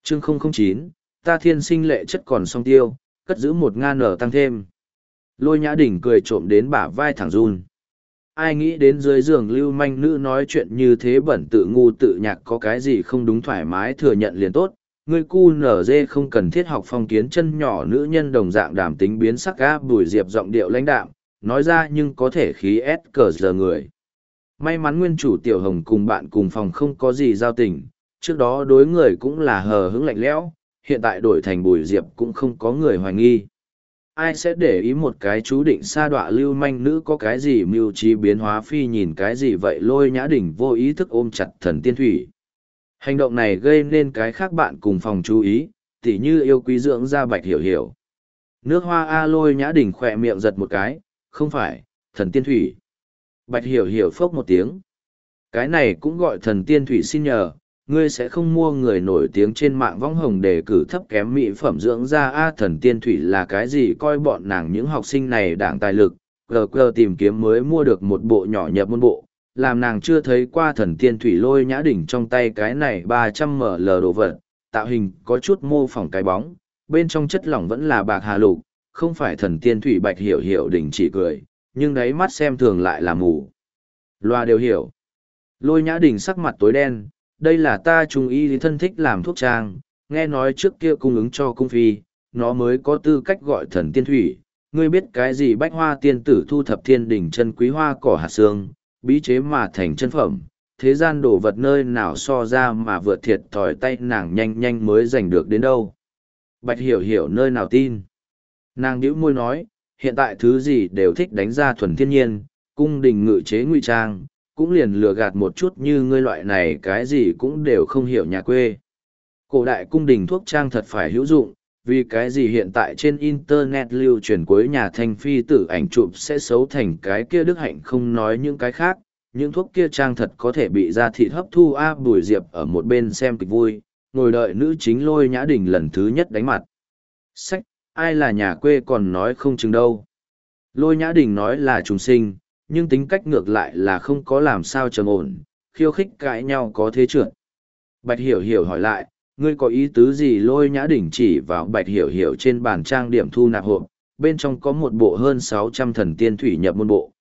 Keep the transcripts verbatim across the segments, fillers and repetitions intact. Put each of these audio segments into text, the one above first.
chương không không chín, ta thiên sinh lệ chất còn song tiêu, cất giữ một ngàn nở tăng thêm. Lôi Nhã Đình cười trộm đến bả vai thẳng run. Ai nghĩ đến dưới giường lưu manh nữ nói chuyện như thế bẩn tự ngu tự nhạc có cái gì không đúng thoải mái thừa nhận liền tốt. Ngươi cu nở dê không cần thiết học phong kiến chân nhỏ nữ nhân đồng dạng đảm tính biến sắc gáp Bùi Diệp giọng điệu lãnh đạm, nói ra nhưng có thể khí ép cờ giờ người. May mắn nguyên chủ Tiểu Hồng cùng bạn cùng phòng không có gì giao tình, trước đó đối người cũng là hờ hững lạnh lẽo, hiện tại đổi thành Bùi Diệp cũng không có người hoài nghi. Ai sẽ để ý một cái chú định sa đọa lưu manh nữ có cái gì mưu trí biến hóa phi nhìn cái gì vậy. Lôi Nhã Đình vô ý thức ôm chặt Thần Tiên Thủy. Hành động này gây nên cái khác bạn cùng phòng chú ý, tỉ như yêu quý dưỡng da Bạch Hiểu Hiểu. Nước hoa a Lôi Nhã Đình khỏe miệng giật một cái, không phải, Thần Tiên Thủy. Bạch Hiểu Hiểu phốc một tiếng. Cái này cũng gọi Thần Tiên Thủy xin nhờ, ngươi sẽ không mua người nổi tiếng trên mạng võng hồng để cử thấp kém mỹ phẩm dưỡng da a Thần Tiên Thủy là cái gì coi bọn nàng những học sinh này đảng tài lực, gờ gờ tìm kiếm mới mua được một bộ nhỏ nhập môn bộ, làm nàng chưa thấy qua Thần Tiên Thủy. Lôi Nhã Đình trong tay cái này ba trăm mi li lít đồ vật, tạo hình có chút mô phỏng cái bóng, bên trong chất lỏng vẫn là bạc hà lục, không phải Thần Tiên Thủy. Bạch Hiểu Hiểu đình chỉ cười, nhưng đáy mắt xem thường lại là mù loa đều hiểu. Lôi Nhã Đình sắc mặt tối đen, đây là ta trung y lý thân thích làm thuốc trang, nghe nói trước kia cung ứng cho cung phi, nó mới có tư cách gọi Thần Tiên Thủy. Ngươi biết cái gì bách hoa tiên tử thu thập thiên đỉnh chân quý hoa cỏ hạt xương, bí chế mà thành chân phẩm, thế gian đồ vật nơi nào so ra mà vượt thiệt thòi tay nàng nhanh nhanh mới giành được đến đâu. Bạch Hiểu Hiểu nơi nào tin. Nàng nhíu môi nói, hiện tại thứ gì đều thích đánh ra thuần thiên nhiên, cung đình ngự chế ngụy trang, cũng liền lừa gạt một chút như ngươi loại này cái gì cũng đều không hiểu nhà quê. Cổ đại cung đình thuốc trang thật phải hữu dụng, vì cái gì hiện tại trên internet lưu truyền cuối nhà thanh phi tử ảnh chụp sẽ xấu thành cái kia đức hạnh không nói những cái khác, những thuốc kia trang thật có thể bị da thịt hấp thu. A Bùi Diệp ở một bên xem kịch vui, ngồi đợi nữ chính Lôi Nhã Đình lần thứ nhất đánh mặt. Sách, ai là nhà quê còn nói không chừng đâu. Lôi Nhã Đình nói là trùng sinh, nhưng tính cách ngược lại là không có làm sao trầm ổn, khiêu khích cãi nhau có thế trượt. Bạch Hiểu Hiểu hỏi lại, ngươi có ý tứ gì? Lôi Nhã Đình chỉ vào Bạch Hiểu Hiểu trên bàn trang điểm thu nạp hộp, bên trong có một bộ hơn sáu trăm Thần Tiên Thủy nhập môn bộ.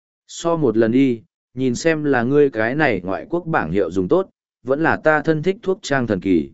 So một lần đi, nhìn xem là ngươi cái này ngoại quốc bảng hiệu dùng tốt, vẫn là ta thân thích thuốc trang thần kỳ.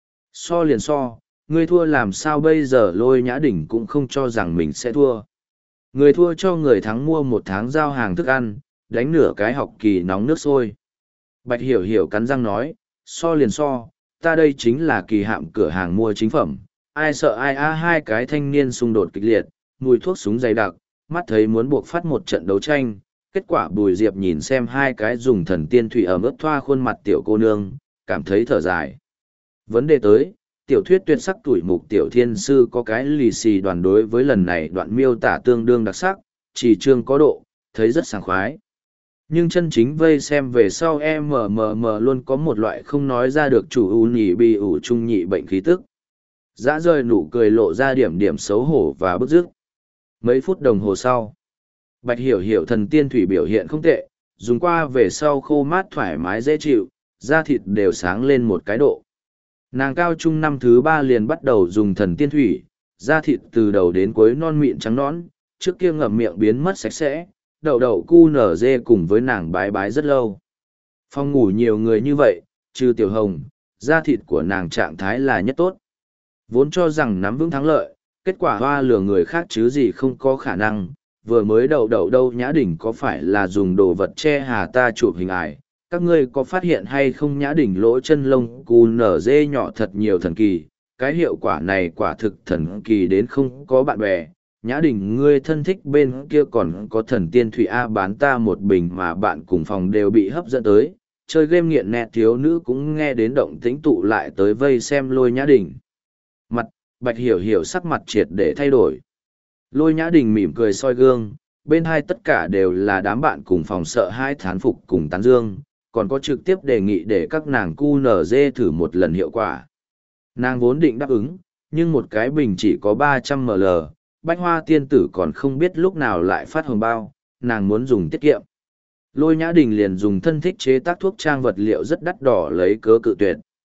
So liền so, ngươi thua làm sao bây giờ? Lôi Nhã Đình cũng không cho rằng mình sẽ thua. Người thua cho người thắng mua một tháng giao hàng thức ăn, đánh nửa cái học kỳ nóng nước sôi. Bạch Hiểu Hiểu cắn răng nói, so liền so, ta đây chính là kỳ hạm cửa hàng mua chính phẩm, ai sợ ai a. Hai cái thanh niên xung đột kịch liệt, mùi thuốc súng dày đặc, mắt thấy muốn buộc phát một trận đấu tranh. Kết quả Bùi Diệp nhìn xem hai cái dùng Thần Tiên Thủy ẩm ướt thoa khuôn mặt tiểu cô nương, cảm thấy thở dài. Vấn đề tới, tiểu thuyết tuyệt sắc tuổi mục tiểu thiên sư có cái lì xì đoàn đối với lần này đoạn miêu tả tương đương đặc sắc, chỉ chương có độ, thấy rất sảng khoái. Nhưng chân chính vây xem về sau em mờ mờ mờ luôn có một loại không nói ra được chủ ưu nhị bi ủ trung nhị bệnh khí tức. Dã rời nụ cười lộ ra điểm điểm xấu hổ và bức rứt. Mấy phút đồng hồ sau, Bạch Hiểu Hiểu Thần Tiên Thủy biểu hiện không tệ, dùng qua về sau khô mát thoải mái dễ chịu, da thịt đều sáng lên một cái độ. Nàng cao trung năm thứ ba liền bắt đầu dùng Thần Tiên Thủy, da thịt từ đầu đến cuối non mịn trắng nõn, trước kia ngậm miệng biến mất sạch sẽ, đậu đậu cu nở dê cùng với nàng bái bái rất lâu. Phòng ngủ nhiều người như vậy, trừ Tiểu Hồng, da thịt của nàng trạng thái là nhất tốt. Vốn cho rằng nắm vững thắng lợi, kết quả hoa lừa người khác chứ gì không có khả năng, vừa mới đậu đậu đâu Nhã Đình có phải là dùng đồ vật che hà ta chụp hình ải. Các ngươi có phát hiện hay không Nhã Đình lỗ chân lông cu nở dê nhỏ thật nhiều thần kỳ, cái hiệu quả này quả thực thần kỳ đến không có bạn bè. Nhã Đình ngươi thân thích bên kia còn có Thần Tiên Thủy A bán ta một bình mà bạn cùng phòng đều bị hấp dẫn tới, chơi game nghiện nẹt thiếu nữ cũng nghe đến động tĩnh tụ lại tới vây xem Lôi Nhã Đình. Mặt, Bạch Hiểu Hiểu sắc mặt triệt để thay đổi. Lôi Nhã Đình mỉm cười soi gương, bên hai tất cả đều là đám bạn cùng phòng sợ hai thán phục cùng tán dương, còn có trực tiếp đề nghị để các nàng cu nở dê thử một lần hiệu quả. Nàng vốn định đáp ứng, nhưng một cái bình chỉ có ba trăm mi li lít, Bách Hoa tiên tử còn không biết lúc nào lại phát hồng bao, nàng muốn dùng tiết kiệm. Lôi Nhã Đình liền dùng thân thích chế tác thuốc trang vật liệu rất đắt đỏ lấy cớ cự tuyệt.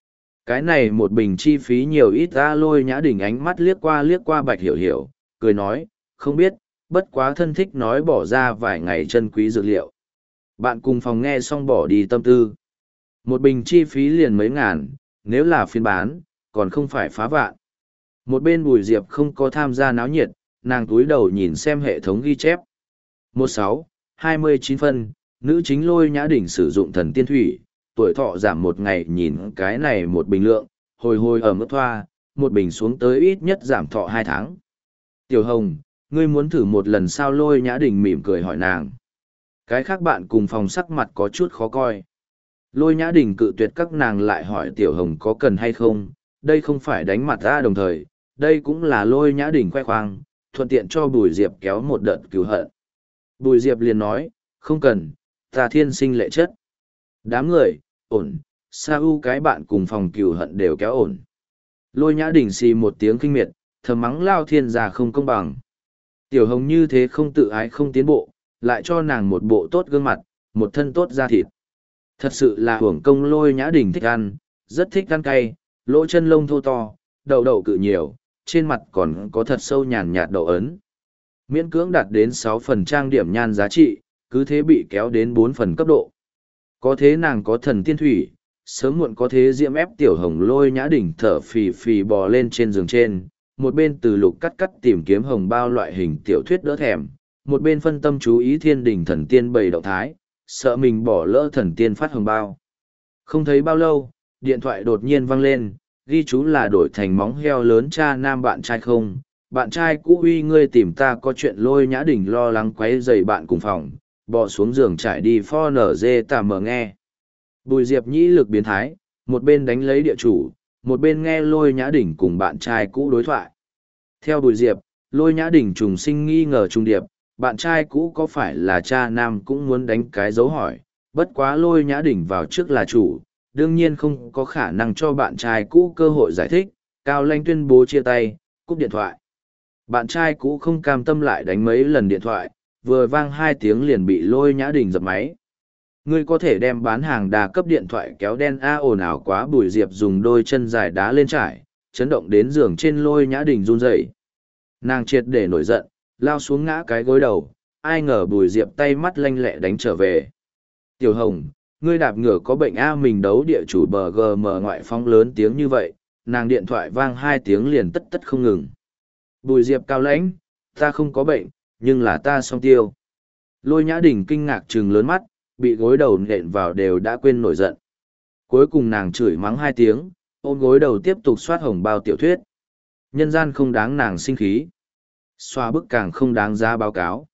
Cái này một bình chi phí nhiều ít ra. Lôi Nhã Đình ánh mắt liếc qua liếc qua Bạch Hiểu Hiểu, cười nói, không biết, bất quá thân thích nói bỏ ra vài ngày chân quý dược liệu. Bạn cùng phòng nghe xong bỏ đi tâm tư. Một bình chi phí liền mấy ngàn, nếu là phiên bán, còn không phải phá vạn. Một bên Bùi Diệp không có tham gia náo nhiệt, nàng túi đầu nhìn xem hệ thống ghi chép. một sáu, hai mươi chín phân, nữ chính Lôi Nhã Đình sử dụng thần tiên thủy, tuổi thọ giảm một ngày, nhìn cái này một bình lượng, hồi hồi ở mức thoa, một bình xuống tới ít nhất giảm thọ hai tháng. Tiểu Hồng, ngươi muốn thử một lần sao? Lôi Nhã Đình mỉm cười hỏi nàng. Cái khác bạn cùng phòng sắc mặt có chút khó coi. Lôi Nhã Đình cự tuyệt các nàng lại hỏi Tiểu Hồng có cần hay không, đây không phải đánh mặt ra, đồng thời, đây cũng là Lôi Nhã Đình khoe khoang, thuận tiện cho Bùi Diệp kéo một đợt cứu hận. Bùi Diệp liền nói, không cần, ta thiên sinh lệ chất. Đám người, ổn, sa u cái bạn cùng phòng cừu hận đều kéo ổn. Lôi Nhã Đình xì một tiếng kinh miệt, thầm mắng Lao Thiên gia không công bằng. Tiểu Hồng như thế không tự ái không tiến bộ, lại cho nàng một bộ tốt gương mặt, một thân tốt da thịt. Thật sự là hưởng công. Lôi Nhã Đình thích ăn, rất thích ăn cay, lỗ chân lông thô to, đậu đậu cự nhiều, trên mặt còn có thật sâu nhàn nhạt đậu ấn. Miễn cưỡng đạt đến sáu phần trang điểm nhan giá trị, cứ thế bị kéo đến bốn phần cấp độ. Có thế nàng có thần tiên thủy, sớm muộn có thế diễm ép Tiểu Hồng. Lôi Nhã Đình thở phì phì bò lên trên giường trên, một bên từ lục cắt cắt tìm kiếm hồng bao loại hình tiểu thuyết đỡ thèm, một bên phân tâm chú ý thiên đình thần tiên bày động thái, sợ mình bỏ lỡ thần tiên phát hồng bao. Không thấy bao lâu, điện thoại đột nhiên vang lên, ghi chú là đổi thành móng heo lớn cha nam bạn trai không, bạn trai cũ uy ngươi tìm ta có chuyện. Lôi Nhã Đình lo lắng quấy rầy bạn cùng phòng, bò xuống giường trải đi pho nở dê tà mờ nghe. Bùi Diệp nhĩ lực biến thái, một bên đánh lấy địa chủ, một bên nghe Lôi Nhã Đình cùng bạn trai cũ đối thoại. Theo Bùi Diệp, Lôi Nhã Đình trùng sinh nghi ngờ trung điệp, bạn trai cũ có phải là cha nam cũng muốn đánh cái dấu hỏi, bất quá Lôi Nhã Đình vào trước là chủ, đương nhiên không có khả năng cho bạn trai cũ cơ hội giải thích, Cao Lanh tuyên bố chia tay, cúp điện thoại. Bạn trai cũ không cam tâm lại đánh mấy lần điện thoại, vừa vang hai tiếng liền bị Lôi Nhã Đình dập máy. Ngươi có thể đem bán hàng đa cấp điện thoại kéo đen a ồn ào quá. Bùi Diệp dùng đôi chân dài đá lên trải, chấn động đến giường trên. Lôi Nhã Đình run rẩy. Nàng triệt để nổi giận, lao xuống ngã cái gối đầu, ai ngờ Bùi Diệp tay mắt lanh lẹ đánh trở về. Tiểu Hồng, ngươi đạp ngựa có bệnh a? Mình đấu địa chủ bờ gờ mờ ngoại phong lớn tiếng như vậy, nàng điện thoại vang hai tiếng liền tất tất không ngừng. Bùi Diệp cao lãnh, ta không có bệnh, nhưng là ta song tiêu. Lôi Nhã Đình kinh ngạc trừng lớn mắt, bị gối đầu nện vào đều đã quên nổi giận. Cuối cùng nàng chửi mắng hai tiếng, ôm gối đầu tiếp tục soát hồng bao tiểu thuyết. Nhân gian không đáng nàng sinh khí. Xoa bức càng không đáng giá báo cáo.